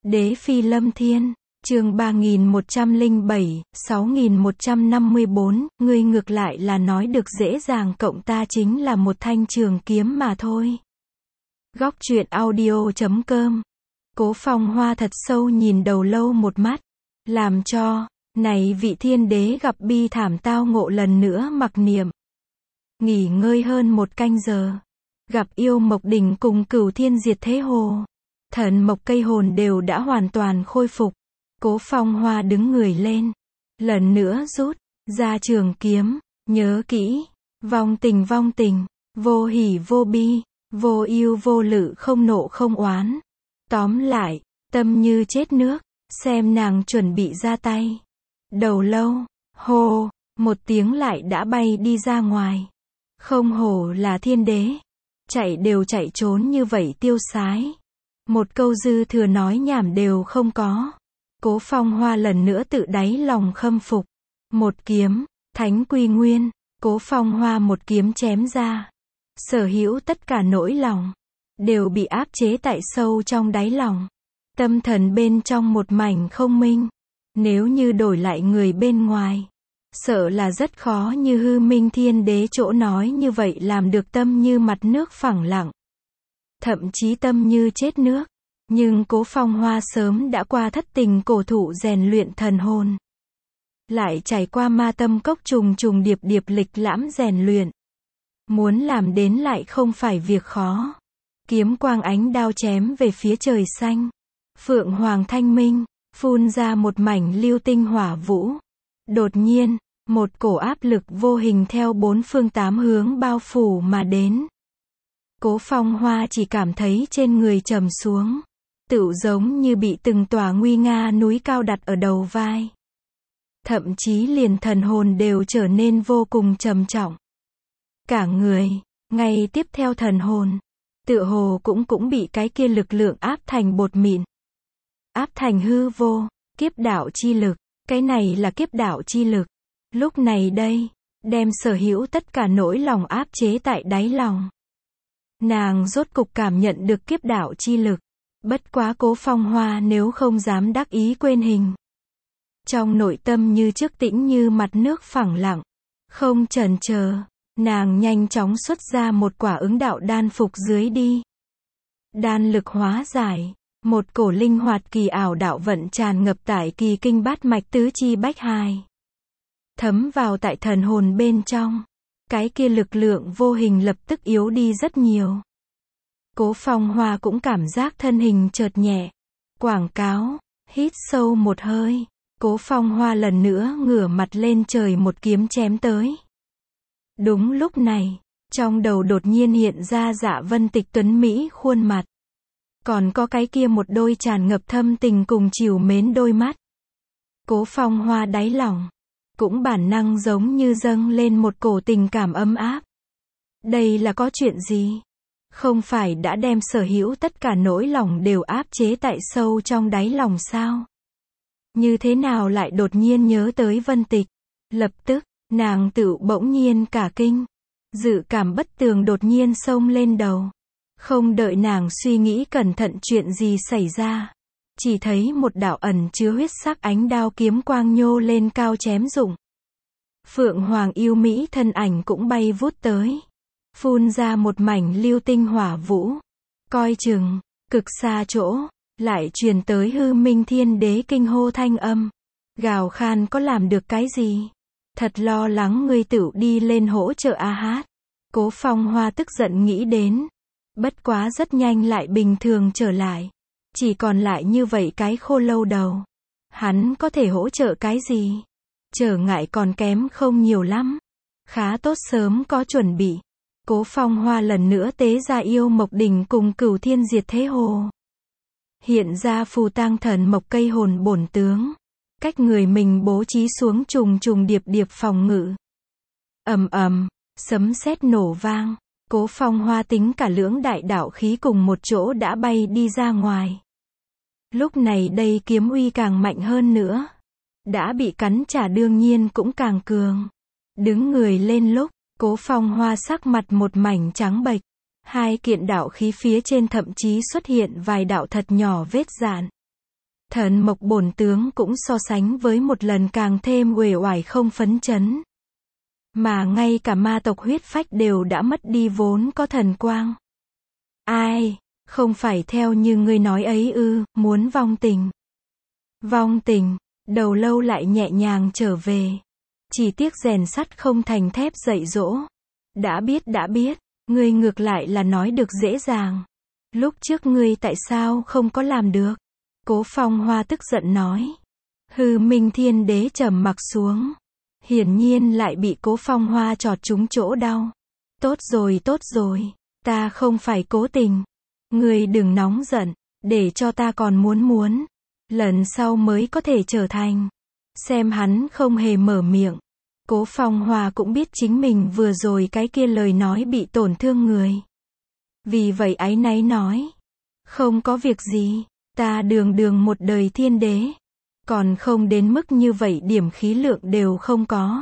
Đế Phi Lâm Thiên, chương 3107, 6154, ngươi ngược lại là nói được dễ dàng, cộng ta chính là một thanh trường kiếm mà thôi. Góc truyện audio.com. Cố Phong Hoa thật sâu nhìn Đầu Lâu một mắt, làm cho này vị thiên đế gặp bi thảm tao ngộ lần nữa mặc niệm. Nghỉ ngơi hơn một canh giờ, gặp yêu mộc đỉnh cùng Cửu Thiên Diệt Thế Hồ, thần mộc cây hồn đều đã hoàn toàn khôi phục. Cố Phong Hoa đứng người lên, lần nữa rút ra trường kiếm, nhớ kỹ, vong tình, vô hỉ vô bi, vô yêu vô lự, không nộ không oán. Tóm lại, tâm như chết nước, xem nàng chuẩn bị ra tay. Đầu Lâu, hô, một tiếng lại đã bay đi ra ngoài. Không hổ là thiên đế, chạy đều chạy trốn như vậy tiêu sái. Một câu dư thừa nói nhảm đều không có. Cố Phong Hoa lần nữa tự đáy lòng khâm phục. Một kiếm, Thánh Quy Nguyên, Cố Phong Hoa một kiếm chém ra. Sở hữu tất cả nỗi lòng đều bị áp chế tại sâu trong đáy lòng. Tâm thần bên trong một mảnh không minh. Nếu như đổi lại người bên ngoài, sợ là rất khó như Hư Minh Thiên Đế chỗ nói như vậy làm được tâm như mặt nước phẳng lặng. Thậm chí tâm như chết nước. Nhưng Cố Phong Hoa sớm đã qua thất tình cổ thụ rèn luyện thần hồn. Lại trải qua ma tâm cốc trùng trùng điệp điệp lịch lãm rèn luyện. Muốn làm đến lại không phải việc khó. Kiếm quang ánh đao chém về phía trời xanh. Phượng Hoàng thanh minh, phun ra một mảnh lưu tinh hỏa vũ. Đột nhiên, một cổ áp lực vô hình theo bốn phương tám hướng bao phủ mà đến. Cố Phong Hoa chỉ cảm thấy trên người trầm xuống. Tựu giống như bị từng tòa nguy nga núi cao đặt ở đầu vai. Thậm chí liền thần hồn đều trở nên vô cùng trầm trọng. Cả người, ngay tiếp theo thần hồn, tựa hồ cũng bị cái kia lực lượng áp thành bột mịn. Áp thành hư vô, kiếp đạo chi lực, cái này là kiếp đạo chi lực. Lúc này đây, đem sở hữu tất cả nỗi lòng áp chế tại đáy lòng. Nàng rốt cục cảm nhận được kiếp đạo chi lực. Bất quá Cố Phong Hoa nếu không dám đắc ý quên hình. Trong nội tâm như trước tĩnh như mặt nước phẳng lặng. Không chần chờ, nàng nhanh chóng xuất ra một quả ứng đạo đan phục dưới đi. Đan lực hóa giải, một cổ linh hoạt kỳ ảo đạo vận tràn ngập tại kỳ kinh bát mạch tứ chi bách hài. Thấm vào tại thần hồn bên trong. Cái kia lực lượng vô hình lập tức yếu đi rất nhiều. Cố Phong Hoa cũng cảm giác thân hình chợt nhẹ. Quảng cáo, hít sâu một hơi. Cố Phong Hoa lần nữa ngửa mặt lên trời một kiếm chém tới. Đúng lúc này, trong đầu đột nhiên hiện ra Dạ Vân Tịch tuấn mỹ khuôn mặt. Còn có cái kia một đôi tràn ngập thâm tình cùng trìu mến đôi mắt. Cố Phong Hoa đáy lòng cũng bản năng giống như dâng lên một cổ tình cảm ấm áp. Đây là có chuyện gì? Không phải đã đem sở hữu tất cả nỗi lòng đều áp chế tại sâu trong đáy lòng sao? Như thế nào lại đột nhiên nhớ tới Vân Tịch? Lập tức, nàng tự bỗng nhiên cả kinh. Dự cảm bất tường đột nhiên xông lên đầu. Không đợi nàng suy nghĩ cẩn thận chuyện gì xảy ra. Chỉ thấy một đạo ẩn chứa huyết sắc ánh đao kiếm quang nhô lên cao chém rụng. Phượng Hoàng yêu mỹ thân ảnh cũng bay vút tới. Phun ra một mảnh lưu tinh hỏa vũ. Coi chừng, cực xa chỗ, lại truyền tới Hư Minh Thiên Đế kinh hô thanh âm. Gào khan có làm được cái gì? Thật lo lắng ngươi tựu đi lên hỗ trợ a hát. Cố Phong Hoa tức giận nghĩ đến. Bất quá rất nhanh lại bình thường trở lại. Chỉ còn lại như vậy cái khô lâu đầu. Hắn có thể hỗ trợ cái gì? Trở ngại còn kém không nhiều lắm. Khá tốt sớm có chuẩn bị. Cố Phong Hoa lần nữa tế ra yêu mộc đỉnh cùng Cửu Thiên Diệt Thế Hồ. Hiện ra phù tang thần mộc cây hồn bổn tướng. Cách người mình bố trí xuống trùng trùng điệp điệp phòng ngự. Ầm ầm, sấm sét nổ vang. Cố Phong Hoa tính cả lưỡng đại đạo khí cùng một chỗ đã bay đi ra ngoài. Lúc này đây kiếm uy càng mạnh hơn nữa. Đã bị cắn trả đương nhiên cũng càng cường. Đứng người lên lúc, Cố Phong Hoa sắc mặt một mảnh trắng bệch. Hai kiện đạo khí phía trên thậm chí xuất hiện vài đạo thật nhỏ vết dạn. Thần mộc bổn tướng cũng so sánh với một lần càng thêm uể oải không phấn chấn. Mà ngay cả ma tộc huyết phách đều đã mất đi vốn có thần quang. Ai, không phải theo như ngươi nói ấy ư, muốn vong tình. Vong tình, Đầu Lâu lại nhẹ nhàng trở về. Chỉ tiếc rèn sắt không thành thép dạy dỗ. Đã biết, ngươi ngược lại là nói được dễ dàng. Lúc trước ngươi tại sao không có làm được? Cố Phong Hoa tức giận nói. Hư Minh Thiên Đế trầm mặc xuống. Hiển nhiên lại bị Cố Phong Hoa chọt trúng chỗ đau. Tốt rồi, ta không phải cố tình. Ngươi đừng nóng giận, để cho ta còn muốn. Lần sau mới có thể trở thành. Xem hắn không hề mở miệng. Cố Phong Hoa cũng biết chính mình vừa rồi cái kia lời nói bị tổn thương người. Vì vậy áy náy nói. Không có việc gì, ta đường một đời thiên đế. Còn không đến mức như vậy điểm khí lượng đều không có.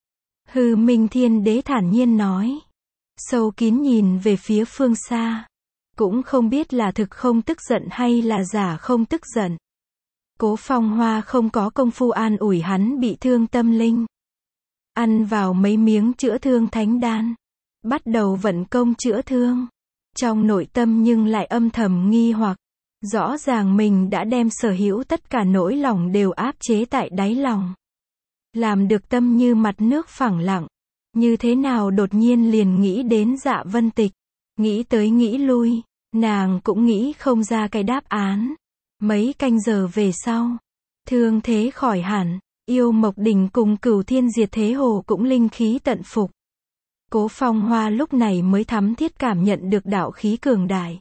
Hư Minh Thiên Đế thản nhiên nói. Sâu kín nhìn về phía phương xa. Cũng không biết là thực không tức giận hay là giả không tức giận. Cố Phong Hoa không có công phu an ủi hắn bị thương tâm linh. Ăn vào mấy miếng chữa thương thánh đan. Bắt đầu vận công chữa thương. Trong nội tâm nhưng lại âm thầm nghi hoặc. Rõ ràng mình đã đem sở hữu tất cả nỗi lòng đều áp chế tại đáy lòng. Làm được tâm như mặt nước phẳng lặng. Như thế nào đột nhiên liền nghĩ đến Dạ Vân Tịch. Nghĩ tới nghĩ lui. Nàng cũng nghĩ không ra cái đáp án. Mấy canh giờ về sau. Thương thế khỏi hẳn. Yêu Mộc Đỉnh cùng Cửu Thiên Diệt Thế Hồ cũng linh khí tận phục. Cố Phong Hoa lúc này mới thắm thiết cảm nhận được đạo khí cường đại.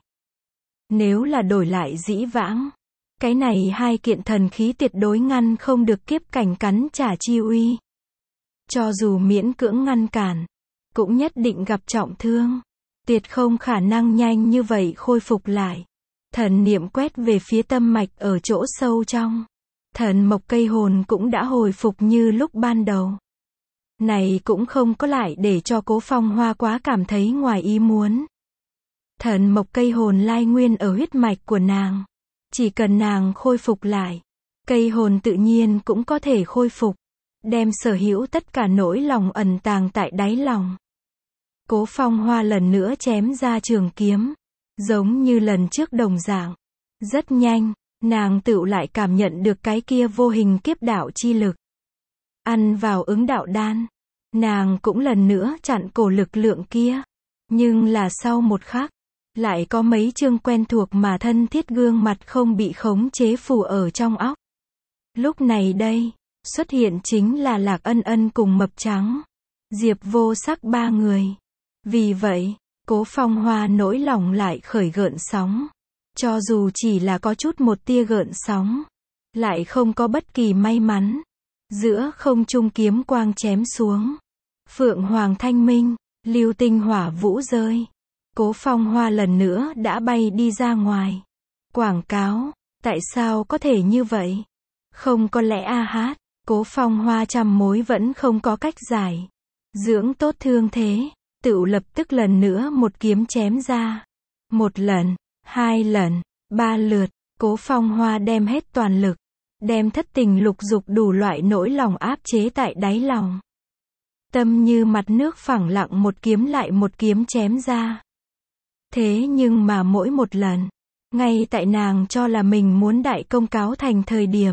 Nếu là đổi lại dĩ vãng, cái này hai kiện thần khí tuyệt đối ngăn không được kiếp cảnh cắn trả chi uy. Cho dù miễn cưỡng ngăn cản, cũng nhất định gặp trọng thương. Tuyệt không khả năng nhanh như vậy khôi phục lại. Thần niệm quét về phía tâm mạch ở chỗ sâu trong. Thần mộc cây hồn cũng đã hồi phục như lúc ban đầu. Này cũng không có lại để cho Cố Phong Hoa quá cảm thấy ngoài ý muốn. Thần mộc cây hồn lai nguyên ở huyết mạch của nàng. Chỉ cần nàng khôi phục lại, cây hồn tự nhiên cũng có thể khôi phục. Đem sở hữu tất cả nỗi lòng ẩn tàng tại đáy lòng. Cố Phong Hoa lần nữa chém ra trường kiếm. Giống như lần trước đồng dạng. Rất nhanh, nàng tựu lại cảm nhận được cái kia vô hình kiếp đạo chi lực. Ăn vào ứng đạo đan. Nàng cũng lần nữa chặn cổ lực lượng kia. Nhưng là sau một khắc, lại có mấy chương quen thuộc mà thân thiết gương mặt không bị khống chế phủ ở trong óc. Lúc này đây, xuất hiện chính là Lạc Ân Ân cùng Mập Trắng. Diệp Vô Sắc ba người. Vì vậy, Cố Phong Hoa nỗi lòng lại khởi gợn sóng. Cho dù chỉ là có chút một tia gợn sóng, lại không có bất kỳ may mắn. Giữa không trung kiếm quang chém xuống. Phượng Hoàng thanh minh, lưu tinh hỏa vũ rơi. Cố Phong Hoa lần nữa đã bay đi ra ngoài. Quảng cáo, tại sao có thể như vậy? Không có lẽ hát, Cố Phong Hoa trăm mối vẫn không có cách giải. Dưỡng tốt thương thế, tựu lập tức lần nữa một kiếm chém ra. Một lần, hai lần, ba lượt, Cố Phong Hoa đem hết toàn lực. Đem thất tình lục dục đủ loại nỗi lòng áp chế tại đáy lòng. Tâm như mặt nước phẳng lặng một kiếm lại một kiếm chém ra. Thế nhưng mà mỗi một lần, ngay tại nàng cho là mình muốn đại công cáo thành thời điểm.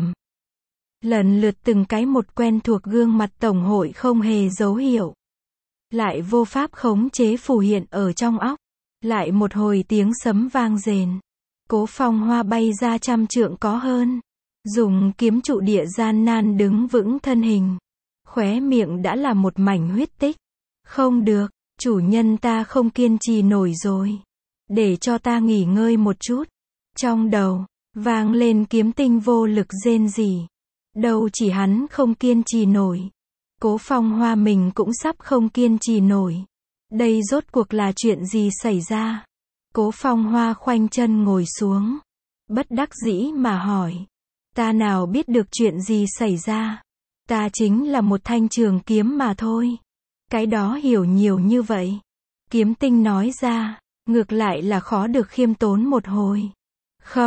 Lần lượt từng cái một quen thuộc gương mặt tổng hội không hề dấu hiệu. Lại vô pháp khống chế phù hiện ở trong óc. Lại một hồi tiếng sấm vang rền. Cố Phong Hoa bay ra 100 trượng có hơn. Dùng kiếm trụ địa gian nan đứng vững thân hình. Khóe miệng đã là một mảnh huyết tích. Không được, chủ nhân ta không kiên trì nổi rồi. Để cho ta nghỉ ngơi một chút. Trong đầu, vang lên kiếm tinh vô lực rên rỉ. Đâu chỉ hắn không kiên trì nổi. Cố Phong Hoa mình cũng sắp không kiên trì nổi. Đây rốt cuộc là chuyện gì xảy ra? Cố Phong Hoa khoanh chân ngồi xuống. Bất đắc dĩ mà hỏi. Ta nào biết được chuyện gì xảy ra. Ta chính là một thanh trường kiếm mà thôi. Cái đó hiểu nhiều như vậy. Kiếm tinh nói ra, ngược lại là khó được khiêm tốn một hồi. Không,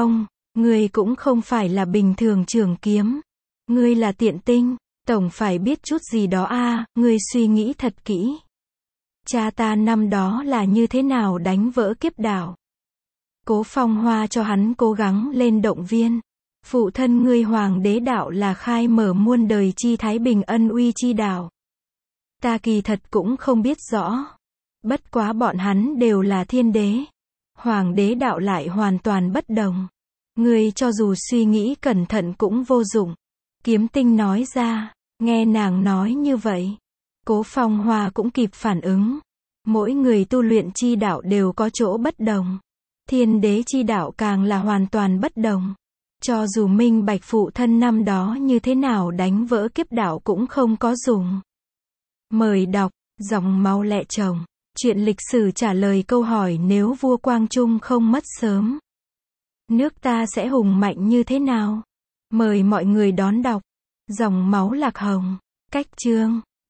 Ngươi cũng không phải là bình thường trường kiếm. Ngươi là tiện tinh, tổng phải biết chút gì đó a, ngươi suy nghĩ thật kỹ. Cha ta năm đó là như thế nào đánh vỡ kiếp đạo. Cố Phong Hoa cho hắn cố gắng lên động viên. Phụ thân ngươi hoàng đế đạo là khai mở muôn đời chi thái bình ân uy chi đạo. Ta kỳ thật cũng không biết rõ. Bất quá bọn hắn đều là thiên đế. Hoàng đế đạo lại hoàn toàn bất đồng. Ngươi cho dù suy nghĩ cẩn thận cũng vô dụng. Kiếm tinh nói ra, nghe nàng nói như vậy. Cố Phong Hoa cũng kịp phản ứng. Mỗi người tu luyện chi đạo đều có chỗ bất đồng. Thiên đế chi đạo càng là hoàn toàn bất đồng. Cho dù minh bạch phụ thân năm đó như thế nào đánh vỡ kiếp đạo cũng không có dùng. Mời đọc, Dòng máu lẹ chồng. Chuyện lịch sử trả lời câu hỏi nếu vua Quang Trung không mất sớm. Nước ta sẽ hùng mạnh như thế nào? Mời mọi người đón đọc. Dòng máu lạc hồng. Cách chương.